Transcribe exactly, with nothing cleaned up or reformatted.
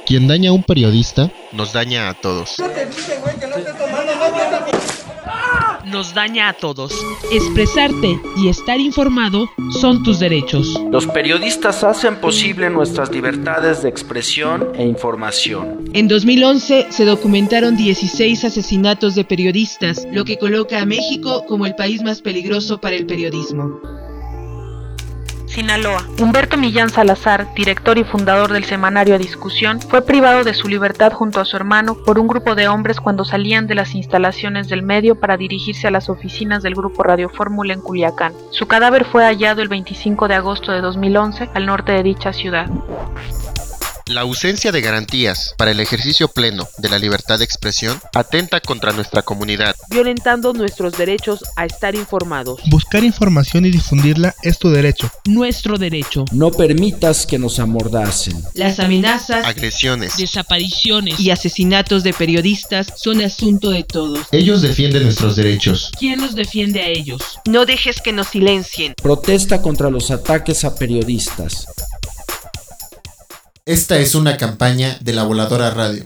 Quien daña a un periodista, nos daña a todos. Nos daña a todos. Expresarte y estar informado son tus derechos. Los periodistas hacen posible nuestras libertades de expresión e información. En dos mil once se documentaron dieciséis asesinatos de periodistas, lo que coloca a México como el país más peligroso para el periodismo. Sinaloa. Humberto Millán Salazar, director y fundador del semanario A Discusión, fue privado de su libertad junto a su hermano por un grupo de hombres cuando salían de las instalaciones del medio para dirigirse a las oficinas del grupo Radio Fórmula en Culiacán. Su cadáver fue hallado el veinticinco de agosto de dos mil once al norte de dicha ciudad. La ausencia de garantías para el ejercicio pleno de la libertad de expresión atenta contra nuestra comunidad, violentando nuestros derechos a estar informados. Buscar información y difundirla es tu derecho. Nuestro derecho. No permitas que nos amordacen. Las amenazas, agresiones, desapariciones y asesinatos de periodistas son asunto de todos. Ellos defienden nuestros derechos. ¿Quién los defiende a ellos? No dejes que nos silencien. Protesta contra los ataques a periodistas. Esta es una campaña de La Voladora Radio.